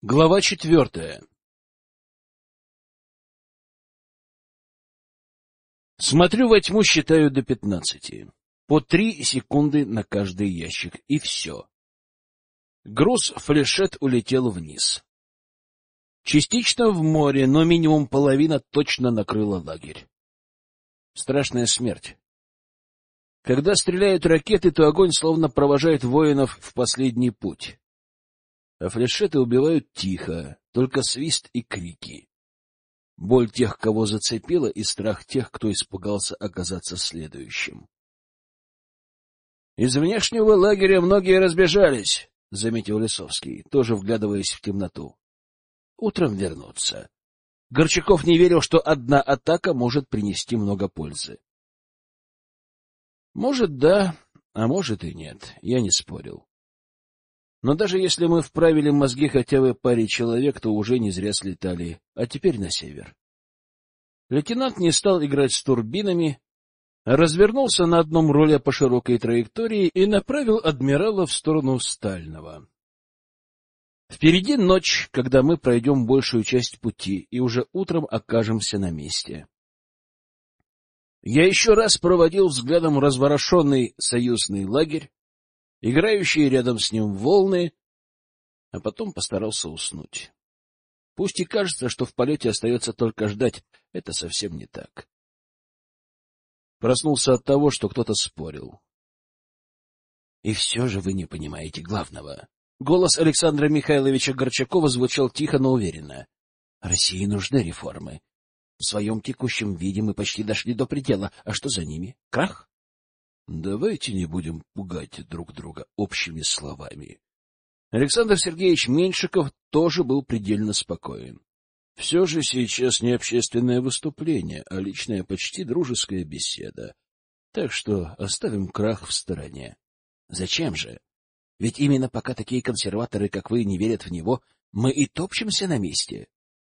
Глава 4. Смотрю во тьму, считаю до 15. По 3 секунды на каждый ящик, и все. Груз флешет улетел вниз. Частично в море, но минимум половина точно накрыла лагерь. Страшная смерть. Когда стреляют ракеты, то огонь словно провожает воинов в последний путь. А флешеты убивают тихо, только свист и крики. Боль тех, кого зацепило, и страх тех, кто испугался оказаться следующим. Из внешнего лагеря многие разбежались, — заметил Лисовский, тоже вглядываясь в темноту. Утром вернутся. Горчаков не верил, что одна атака может принести много пользы. Может, да, а может и нет, я не спорил. Но даже если мы вправили мозги хотя бы паре человек, то уже не зря слетали, а теперь на север. Лейтенант не стал играть с турбинами, а развернулся на одном руле по широкой траектории и направил адмирала в сторону Стального. Впереди ночь, когда мы пройдем большую часть пути и уже утром окажемся на месте. Я еще раз проводил взглядом разворошенный союзный лагерь, играющие рядом с ним волны, а потом постарался уснуть. Пусть и кажется, что в полете остается только ждать, это совсем не так. Проснулся от того, что кто-то спорил. И все же вы не понимаете главного. Голос Александра Михайловича Горчакова звучал тихо, но уверенно. России нужны реформы. В своем текущем виде мы почти дошли до предела. А что за ними? Крах? Давайте не будем пугать друг друга общими словами. Александр Сергеевич Меньшиков тоже был предельно спокоен. Все же сейчас не общественное выступление, а личная, почти дружеская беседа. Так что оставим крах в стороне. Зачем же? Ведь именно пока такие консерваторы, как вы, не верят в него, мы и топчемся на месте.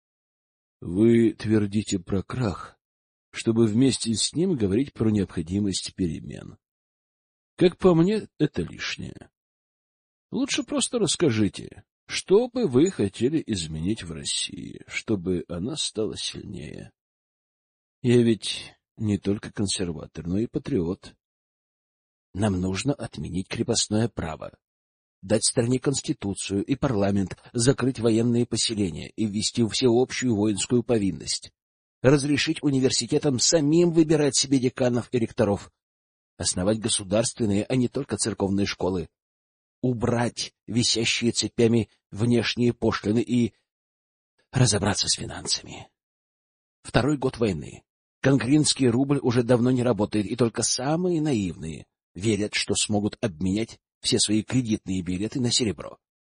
Вы твердите про крах, чтобы вместе с ним говорить про необходимость перемен. Как по мне, это лишнее. Лучше просто расскажите, что бы вы хотели изменить в России, чтобы она стала сильнее. Я ведь не только консерватор, но и патриот. Нам нужно отменить крепостное право, дать стране конституцию и парламент, закрыть военные поселения и ввести всеобщую воинскую повинность, разрешить университетам самим выбирать себе деканов и ректоров, основать государственные, а не только церковные школы, убрать висящие цепями внешние пошлины и разобраться с финансами. Второй год войны. Конгринский рубль уже давно не работает, и только самые наивные верят, что смогут обменять все свои кредитные билеты на серебро.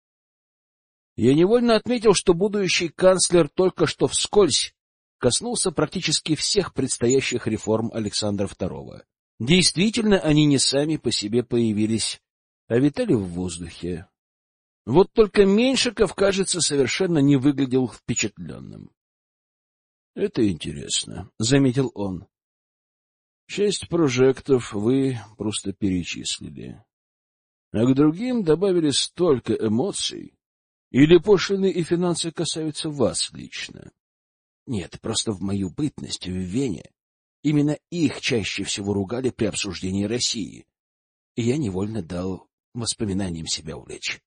Я невольно отметил, что будущий канцлер только что вскользь коснулся практически всех предстоящих реформ Александра II. Действительно, они не сами по себе появились, а витали в воздухе. Вот только Меньшиков, кажется, совершенно не выглядел впечатленным. — Это интересно, — заметил он. — Часть прожектов вы просто перечислили, а к другим добавили столько эмоций. Или пошлины и финансы касаются вас лично? Нет, просто в мою бытность в Вене именно их чаще всего ругали при обсуждении России, и я невольно дал воспоминаниям себя увлечь.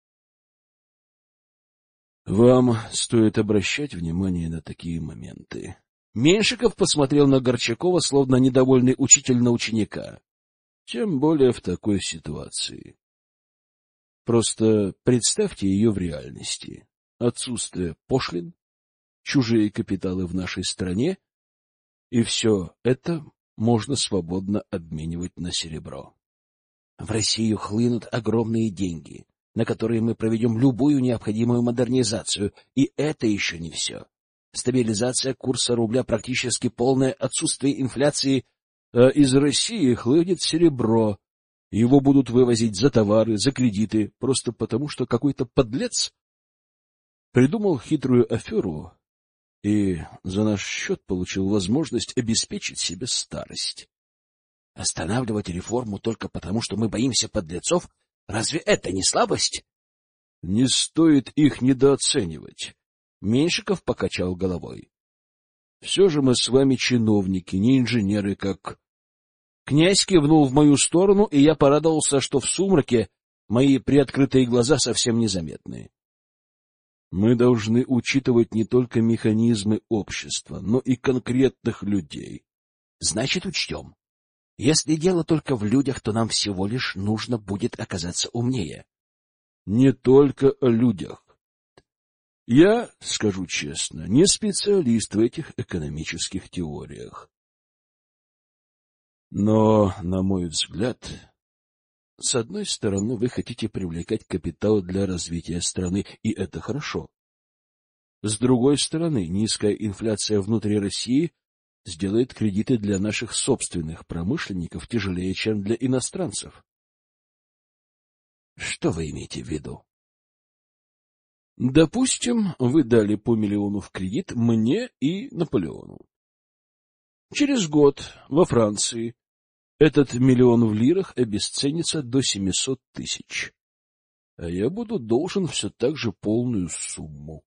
Вам стоит обращать внимание на такие моменты. Меньшиков посмотрел на Горчакова, словно недовольный учитель на ученика. Тем более в такой ситуации. Просто представьте ее в реальности. Отсутствие пошлин, чужие капиталы в нашей стране, и все это можно свободно обменивать на серебро. В Россию хлынут огромные деньги, на которые мы проведем любую необходимую модернизацию, и это еще не все. Стабилизация курса рубля, практически полное отсутствие инфляции, а из России хлынет серебро. Его будут вывозить за товары, за кредиты, просто потому, что какой-то подлец придумал хитрую аферу и за наш счет получил возможность обеспечить себе старость. Останавливать реформу только потому, что мы боимся подлецов, разве это не слабость? Не стоит их недооценивать. Меньшиков покачал головой. Все же мы с вами чиновники, не инженеры, как... Князь кивнул в мою сторону, и я порадовался, что в сумраке мои приоткрытые глаза совсем незаметны. Мы должны учитывать не только механизмы общества, но и конкретных людей. Значит, учтем. Если дело только в людях, то нам всего лишь нужно будет оказаться умнее. Не только о людях. Я, скажу честно, не специалист в этих экономических теориях. Но, на мой взгляд, с одной стороны, вы хотите привлекать капитал для развития страны, и это хорошо. С другой стороны, низкая инфляция внутри России сделает кредиты для наших собственных промышленников тяжелее, чем для иностранцев. Что вы имеете в виду? Допустим, вы дали по миллиону в кредит мне и Наполеону. Через год во Франции этот миллион в лирах обесценится до 700 тысяч, а я буду должен все так же полную сумму.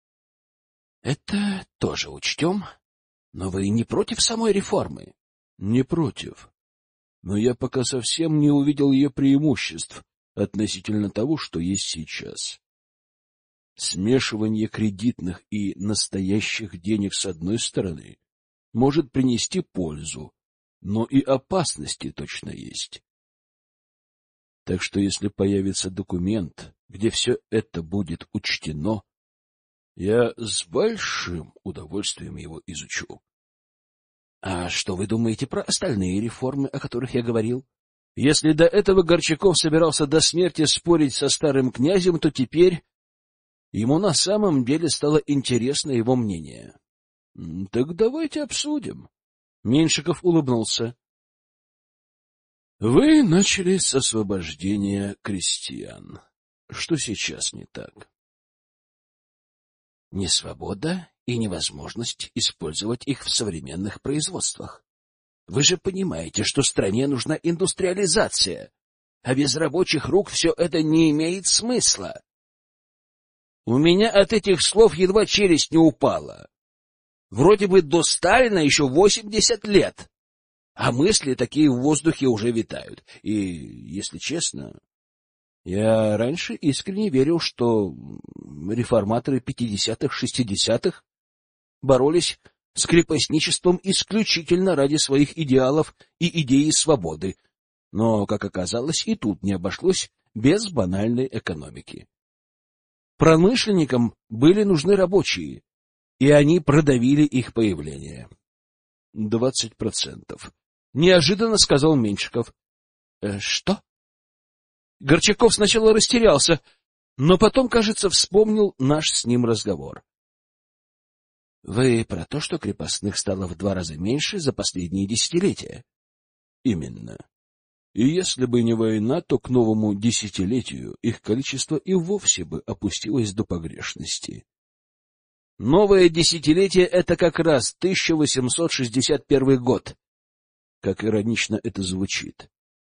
Это тоже учтем, но вы не против самой реформы? Не против, но я пока совсем не увидел ее преимуществ относительно того, что есть сейчас. Смешивание кредитных и настоящих денег с одной стороны может принести пользу, но и опасности точно есть. Так что если появится документ, где все это будет учтено, я с большим удовольствием его изучу. А что вы думаете про остальные реформы, о которых я говорил? Если до этого Горчаков собирался до смерти спорить со старым князем, то теперь ему на самом деле стало интересно его мнение. — Так давайте обсудим. Меньшиков улыбнулся. — Вы начали с освобождения крестьян. Что сейчас не так? Несвобода и невозможность использовать их в современных производствах. Вы же понимаете, что стране нужна индустриализация, а без рабочих рук все это не имеет смысла. У меня от этих слов едва челюсть не упала. Вроде бы до Сталина еще 80 лет, а мысли такие в воздухе уже витают. И, если честно, я раньше искренне верил, что реформаторы 50-х, 60-х боролись с крепостничеством исключительно ради своих идеалов и идеи свободы, но, как оказалось, и тут не обошлось без банальной экономики. Промышленникам были нужны рабочие, и они продавили их появление. 20%. Неожиданно сказал Меньшиков. Что? Горчаков сначала растерялся, но потом, кажется, вспомнил наш с ним разговор. Вы про то, что крепостных стало в 2 раза меньше за последние десятилетия? Именно. И если бы не война, то к новому десятилетию их количество и вовсе бы опустилось до погрешности. Новое десятилетие — это как раз 1861 год. Как иронично это звучит.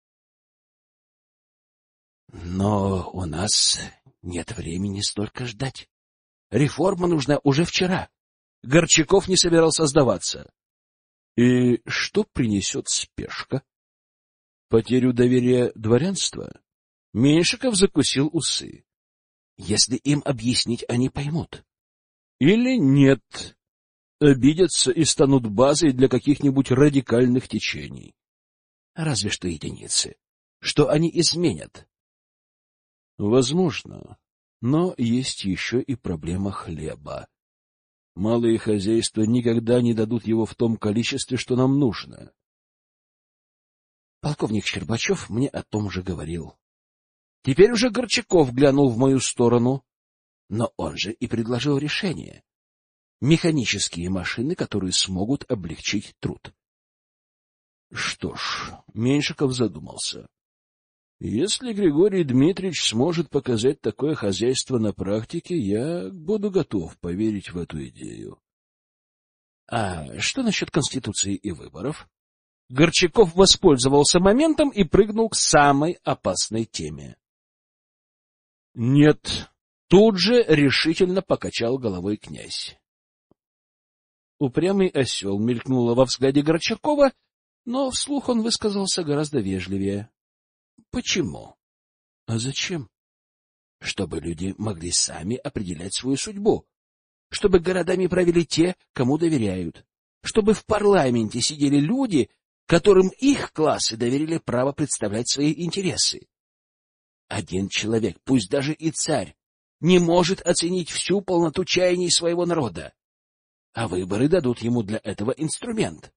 Но у нас нет времени столько ждать. Реформа нужна уже вчера. Горчаков не собирался сдаваться. И что принесет спешка? Потерю доверия дворянства? Меньшиков закусил усы. Если им объяснить, они поймут. Или нет, обидятся и станут базой для каких-нибудь радикальных течений. Разве что единицы. Что они изменят? Возможно, но есть еще и проблема хлеба. Малые хозяйства никогда не дадут его в том количестве, что нам нужно. Полковник Щербачев мне о том же говорил. Теперь уже Горчаков глянул в мою сторону, но он же и предложил решение. Механические машины, которые смогут облегчить труд. Что ж, Меньшиков задумался. Если Григорий Дмитриевич сможет показать такое хозяйство на практике, я буду готов поверить в эту идею. А что насчет Конституции и выборов? Горчаков воспользовался моментом и прыгнул к самой опасной теме. Нет, Тут же решительно покачал головой князь. Упрямый осел мелькнуло во взгляде Горчакова, но вслух он высказался гораздо вежливее. — Почему? — А зачем? — Чтобы люди могли сами определять свою судьбу, чтобы городами правили те, кому доверяют, чтобы в парламенте сидели люди, которым их классы доверили право представлять свои интересы. Один человек, пусть даже и царь, не может оценить всю полноту чаяний своего народа, а выборы дадут ему для этого инструмент.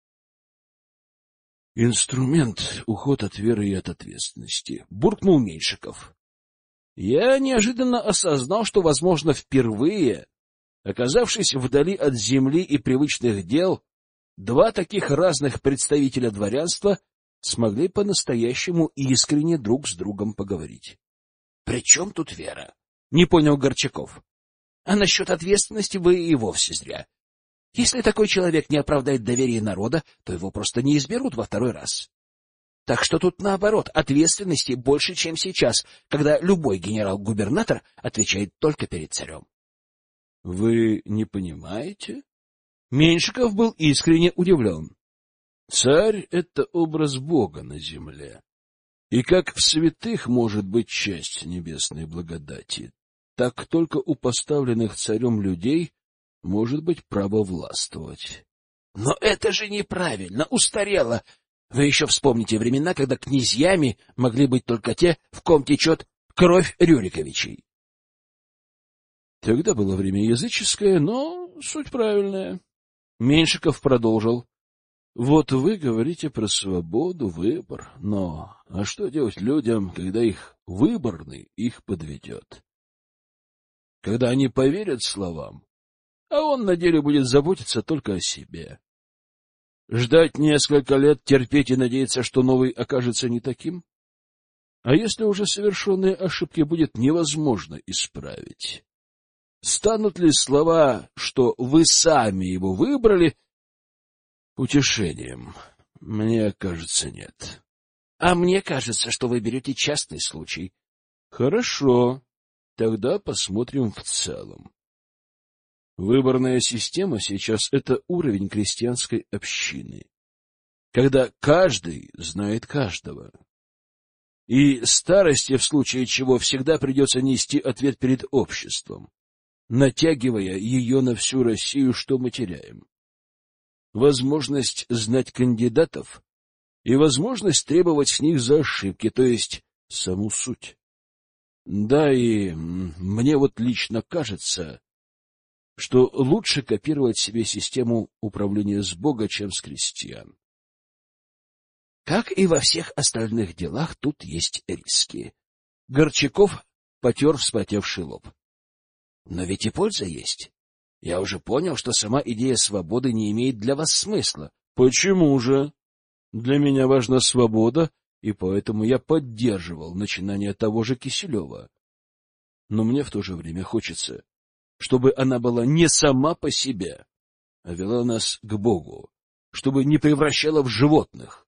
Инструмент — уход от веры и от ответственности, — буркнул Меньшиков. Я неожиданно осознал, что, возможно, впервые, оказавшись вдали от земли и привычных дел, два таких разных представителя дворянства смогли по-настоящему искренне друг с другом поговорить. — При чем тут вера? — не понял Горчаков. — А насчет ответственности вы и вовсе зря. Если такой человек не оправдает доверие народа, то его просто не изберут во второй раз. Так что тут наоборот, ответственности больше, чем сейчас, когда любой генерал-губернатор отвечает только перед царем. — Вы не понимаете? Меньшиков был искренне удивлен. Царь — это образ Бога на земле. И как в святых может быть часть небесной благодати, так только у поставленных царем людей может быть право властвовать. Но это же неправильно, устарело. Вы еще вспомните времена, когда князьями могли быть только те, в ком течет кровь Рюриковичей. Тогда было время языческое, но суть правильная. Меньшиков продолжил. Вот вы говорите про свободу, выбор, но а что делать людям, когда их выборный их подведет? Когда они поверят словам, а он на деле будет заботиться только о себе. Ждать несколько лет, терпеть и надеяться, что новый окажется не таким? А если уже совершенные ошибки будет невозможно исправить? Станут ли слова, что вы сами его выбрали, утешением? Мне кажется, нет. А мне кажется, что вы берете частный случай. Хорошо, тогда посмотрим в целом. Выборная система сейчас — это уровень крестьянской общины, когда каждый знает каждого. И старости, в случае чего, всегда придется нести ответ перед обществом, натягивая ее на всю Россию, что мы теряем. Возможность знать кандидатов и возможность требовать с них за ошибки, то есть саму суть. Да, и мне вот лично кажется, что лучше копировать себе систему управления с Бога, чем с крестьян. Как и во всех остальных делах, тут есть риски. Горчаков потер вспотевший лоб. Но ведь и польза есть. Я уже понял, что сама идея свободы не имеет для вас смысла. Почему же? Для меня важна свобода, и поэтому я поддерживал начинание того же Киселева. Но мне в то же время хочется, чтобы она была не сама по себе, а вела нас к Богу, чтобы не превращала в животных.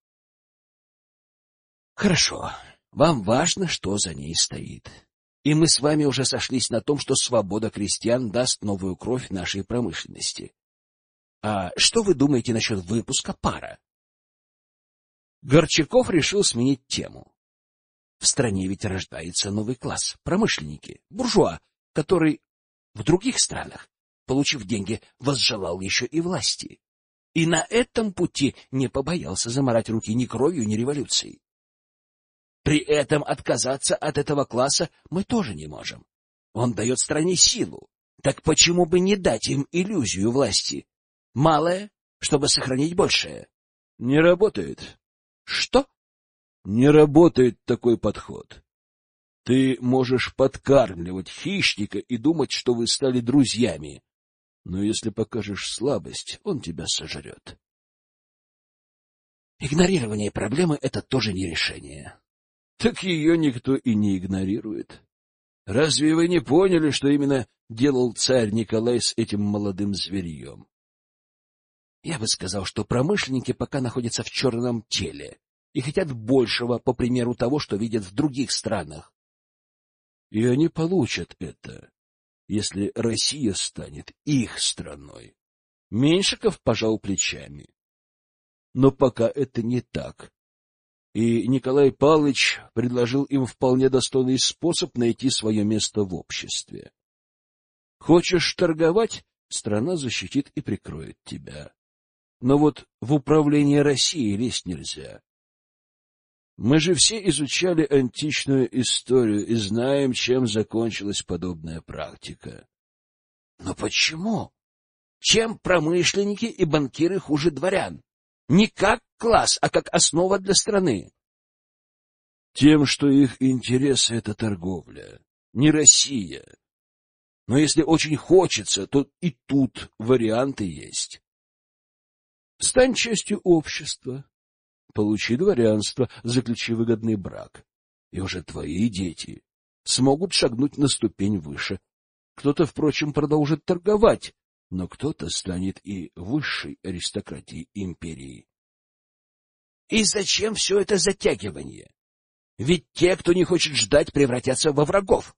Хорошо, вам важно, что за ней стоит. И мы с вами уже сошлись на том, что свобода крестьян даст новую кровь нашей промышленности. А что вы думаете насчет выпуска пара? Горчаков решил сменить тему. В стране ведь рождается новый класс — промышленники, буржуа, который в других странах, получив деньги, возжелал еще и власти. И на этом пути не побоялся замарать руки ни кровью, ни революцией. При этом отказаться от этого класса мы тоже не можем. Он дает стране силу. Так почему бы не дать им иллюзию власти? Малое, чтобы сохранить большее. Не работает. Что? Не работает такой подход. Ты можешь подкармливать хищника и думать, что вы стали друзьями. Но если покажешь слабость, он тебя сожрет. Игнорирование проблемы — это тоже не решение. Так ее никто и не игнорирует. Разве вы не поняли, что именно делал царь Николай с этим молодым зверьем? Я бы сказал, что промышленники пока находятся в черном теле и хотят большего, по примеру того, что видят в других странах. И они получат это, если Россия станет их страной. Меньшиков пожал плечами. Но пока это не так. И Николай Павлович предложил им вполне достойный способ найти свое место в обществе. Хочешь торговать? Страна защитит и прикроет тебя. Но вот в управление Россией лезть нельзя. Мы же все изучали античную историю и знаем, чем закончилась подобная практика. Но почему? Чем промышленники и банкиры хуже дворян? Не как класс, а как основа для страны. Тем, что их интересы — это торговля, не Россия. Но если очень хочется, то и тут варианты есть. Стань частью общества, получи дворянство, заключи выгодный брак, и уже твои дети смогут шагнуть на ступень выше. Кто-то, впрочем, продолжит торговать, но кто-то станет и высшей аристократией империи. И зачем все это затягивание? Ведь те, кто не хочет ждать, превратятся во врагов.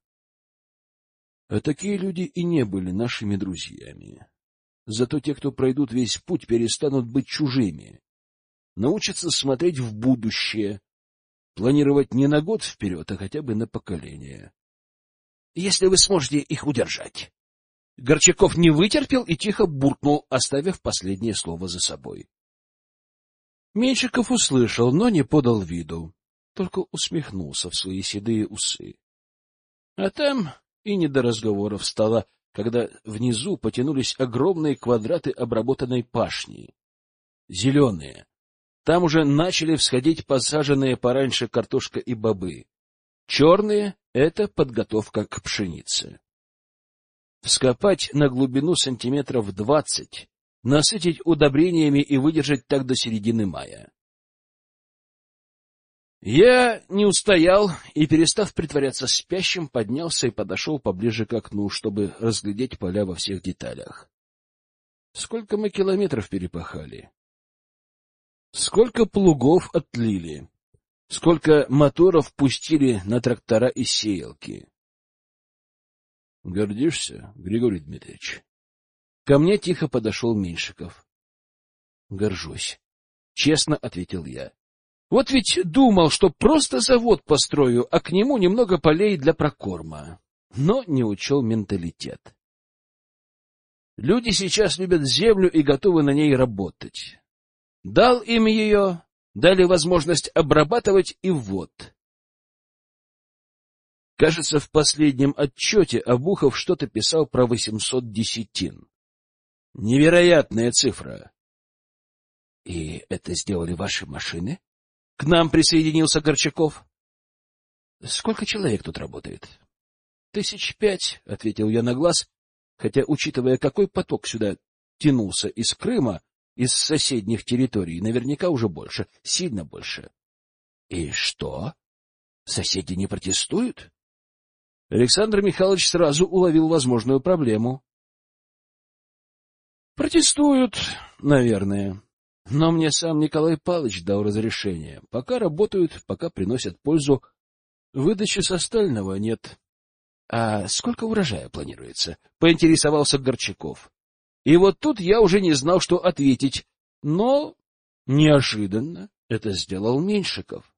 А такие люди и не были нашими друзьями. Зато те, кто пройдут весь путь, перестанут быть чужими. Научатся смотреть в будущее, планировать не на год вперед, а хотя бы на поколение. Если вы сможете их удержать. Горчаков не вытерпел и тихо буркнул, оставив последнее слово за собой. Меньшиков услышал, но не подал виду, только усмехнулся в свои седые усы. А там и не до разговоров стало, когда внизу потянулись огромные квадраты обработанной пашни. Зеленые. Там уже начали всходить посаженные пораньше картошка и бобы. Черные — это подготовка к пшенице. Вскопать на глубину сантиметров 20, насытить удобрениями и выдержать так до середины мая. Я не устоял и, перестав притворяться спящим, поднялся и подошел поближе к окну, чтобы разглядеть поля во всех деталях. Сколько мы километров перепахали? Сколько плугов отлили? Сколько моторов пустили на трактора и сеялки? Гордишься, Григорий Дмитриевич? Ко мне тихо подошел Меньшиков. Горжусь, честно ответил я. Вот ведь думал, что просто завод построю, а к нему немного полей для прокорма. Но не учел менталитет. Люди сейчас любят землю и готовы на ней работать. Дал им ее, дали возможность обрабатывать, и вот. Кажется, в последнем отчете Обухов что-то писал про 800 десятин. Невероятная цифра. И это сделали ваши машины? К нам присоединился Горчаков. Сколько человек тут работает? 5,000, ответил я на глаз, хотя, учитывая, какой поток сюда тянулся из Крыма, из соседних территорий, наверняка уже больше, сильно больше. И что? Соседи не протестуют? Александр Михайлович сразу уловил возможную проблему. Протестуют, наверное. Но мне сам Николай Павлович дал разрешение. Пока работают, пока приносят пользу. Выдачи со стального нет. А сколько урожая планируется? Поинтересовался Горчаков. И вот тут я уже не знал, что ответить. Но неожиданно это сделал Меньшиков.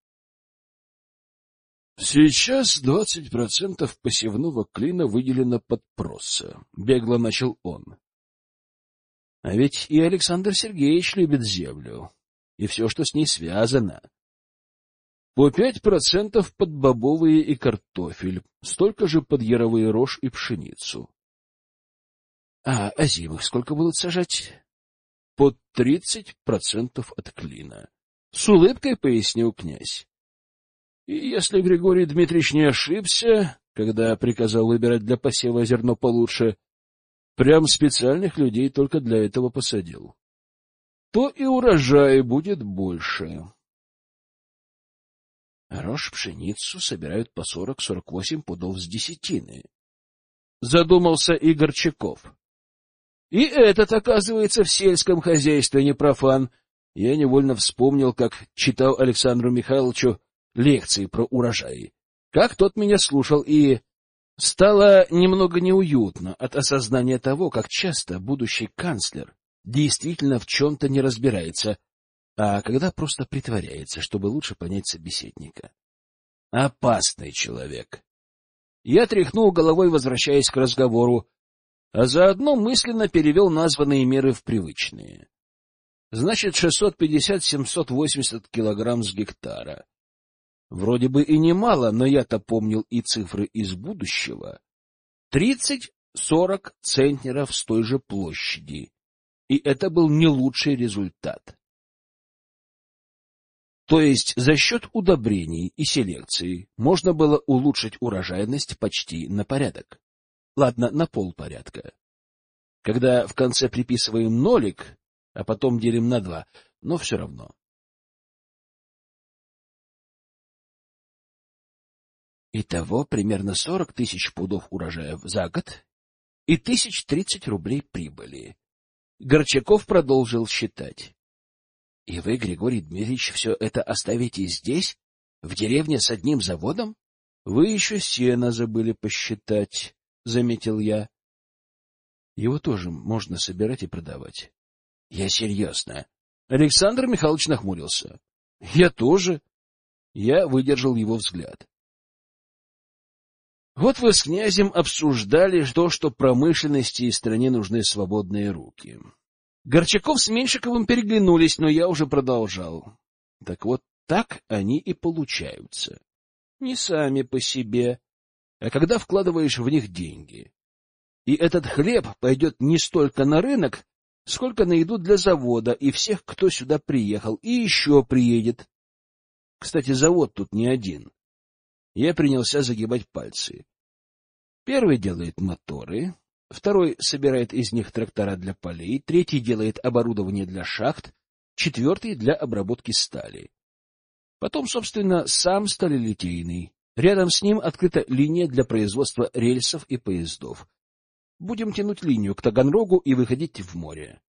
Сейчас 20% посевного клина выделено под проса. Бегло начал он. А ведь и Александр Сергеевич любит землю, и все, что с ней связано. По 5% под бобовые и картофель, столько же под яровые рожь и пшеницу. А озимых сколько будут сажать? Под 30% от клина. С улыбкой пояснил князь. И если Григорий Дмитриевич не ошибся, когда приказал выбирать для посева зерно получше, прям специальных людей только для этого посадил, то и урожая будет больше. Рожь, пшеницу собирают по 40-48 пудов с десятины. Задумался и Горчаков. И этот, оказывается, в сельском хозяйстве не профан. Я невольно вспомнил, как читал Александру Михайловичу лекции про урожай. Как тот меня слушал и Стало немного неуютно от осознания того, как часто будущий канцлер действительно в чем-то не разбирается, а когда просто притворяется, чтобы лучше понять собеседника. Опасный человек. Я тряхнул головой, возвращаясь к разговору, а заодно мысленно перевел названные меры в привычные. Значит, 650-780 килограмм с гектара. Вроде бы и немало, но я-то помнил и цифры из будущего. 30-40 центнеров с той же площади. И это был не лучший результат. То есть за счет удобрений и селекции можно было улучшить урожайность почти на порядок. Ладно, на полпорядка. Когда в конце приписываем нолик, а потом делим на 2, но все равно. Итого примерно 40 тысяч пудов урожая за год и 1030 рублей прибыли. Горчаков продолжил считать. — И вы, Григорий Дмитриевич, все это оставите здесь, в деревне с одним заводом? — Вы еще сено забыли посчитать, — заметил я. — Его тоже можно собирать и продавать. — Я серьезно. Александр Михайлович нахмурился. — Я тоже. Я выдержал его взгляд. Вот вы с князем обсуждали то, что промышленности и стране нужны свободные руки. Горчаков с Меньшиковым переглянулись, но я уже продолжал. Так вот, так они и получаются. Не сами по себе, а когда вкладываешь в них деньги. И этот хлеб пойдет не столько на рынок, сколько на еду для завода и всех, кто сюда приехал, и еще приедет. Кстати, завод тут не один. Я принялся загибать пальцы. Первый делает моторы, второй собирает из них трактора для полей, третий делает оборудование для шахт, четвертый — для обработки стали. Потом, собственно, сам сталелитейный. Рядом с ним открыта линия для производства рельсов и поездов. Будем тянуть линию к Таганрогу и выходить в море.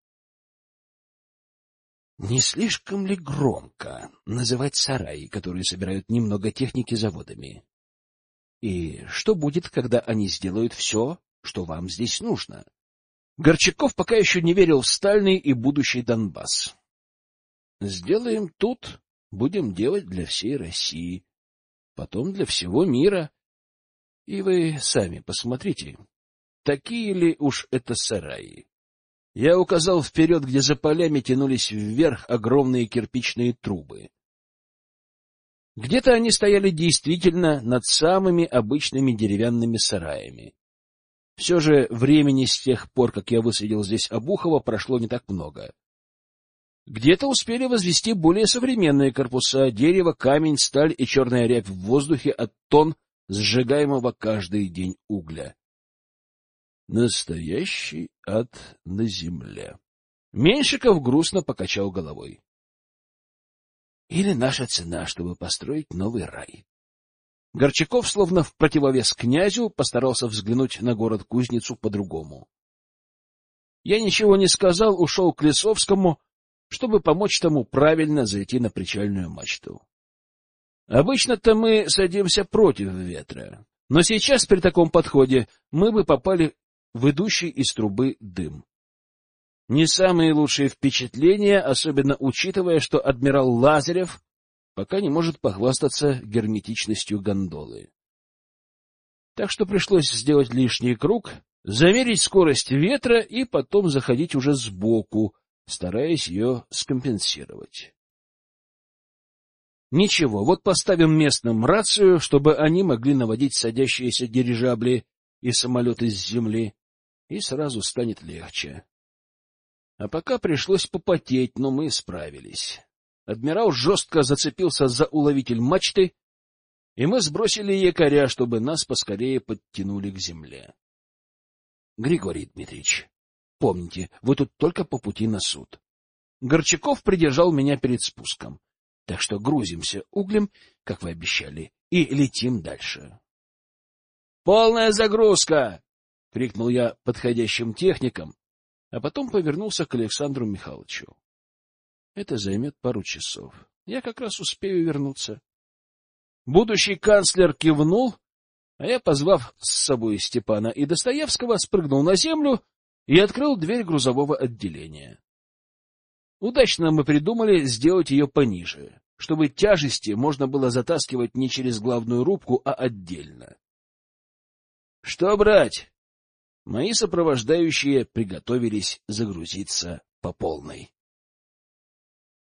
Не слишком ли громко называть сараи, которые собирают немного техники, заводами? И что будет, когда они сделают все, что вам здесь нужно? Горчаков пока еще не верил в стальный и будущий Донбасс. Сделаем тут, будем делать для всей России, потом для всего мира. И вы сами посмотрите, такие ли уж это сараи. Я указал вперед, где за полями тянулись вверх огромные кирпичные трубы. Где-то они стояли действительно над самыми обычными деревянными сараями. Все же времени с тех пор, как я высадил здесь Обухова, прошло не так много. Где-то успели возвести более современные корпуса: дерево, камень, сталь и черная рябь в воздухе от тонн сжигаемого каждый день угля. Настоящий ад на земле. Меньшиков грустно покачал головой. Или наша цена, чтобы построить новый рай. Горчаков, словно в противовес князю, постарался взглянуть на город-кузницу по-другому. Я ничего не сказал, ушел к Лесовскому, чтобы помочь тому правильно зайти на причальную мачту. Обычно-то мы садимся против ветра, но сейчас при таком подходе мы бы попали в идущий из трубы дым. Не самые лучшие впечатления, особенно учитывая, что адмирал Лазарев пока не может похвастаться герметичностью гондолы. Так что пришлось сделать лишний круг, замерить скорость ветра и потом заходить уже сбоку, стараясь ее скомпенсировать. Ничего, вот поставим местным рацию, чтобы они могли наводить садящиеся дирижабли и самолеты с земли, и сразу станет легче. А пока пришлось попотеть, но мы справились. Адмирал жестко зацепился за уловитель мачты, и мы сбросили якоря, чтобы нас поскорее подтянули к земле. Григорий Дмитриевич, помните, вы тут только по пути на суд. Горчаков придержал меня перед спуском, так что грузимся углем, как вы обещали, и летим дальше. — Полная загрузка! — крикнул я подходящим техникам, а потом повернулся к Александру Михайловичу. Это займет пару часов. Я как раз успею вернуться. Будущий канцлер кивнул А я, позвав с собой Степана и Достоевского, спрыгнул на землю и открыл дверь грузового отделения. Удачно мы придумали сделать ее пониже, чтобы тяжести можно было затаскивать не через главную рубку, а отдельно. — Что брать? Мои сопровождающие приготовились загрузиться по полной.